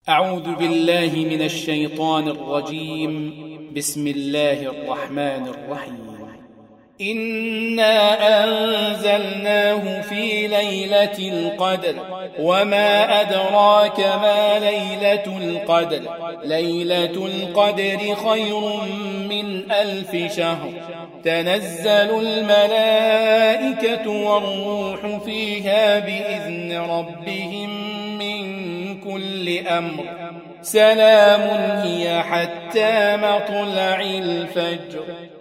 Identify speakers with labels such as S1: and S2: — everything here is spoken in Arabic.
S1: أعوذ بالله من الشيطان الرجيم. بسم الله الرحمن الرحيم. إنا أنزلناه في ليلة القدر وما أدراك ما ليلة القدر. ليلة القدر خير من 1000 شهر. تنزل الملائكة والروح فيها بإذن ربهم من كل أمر. سلام هي حتى مطلع الفجر.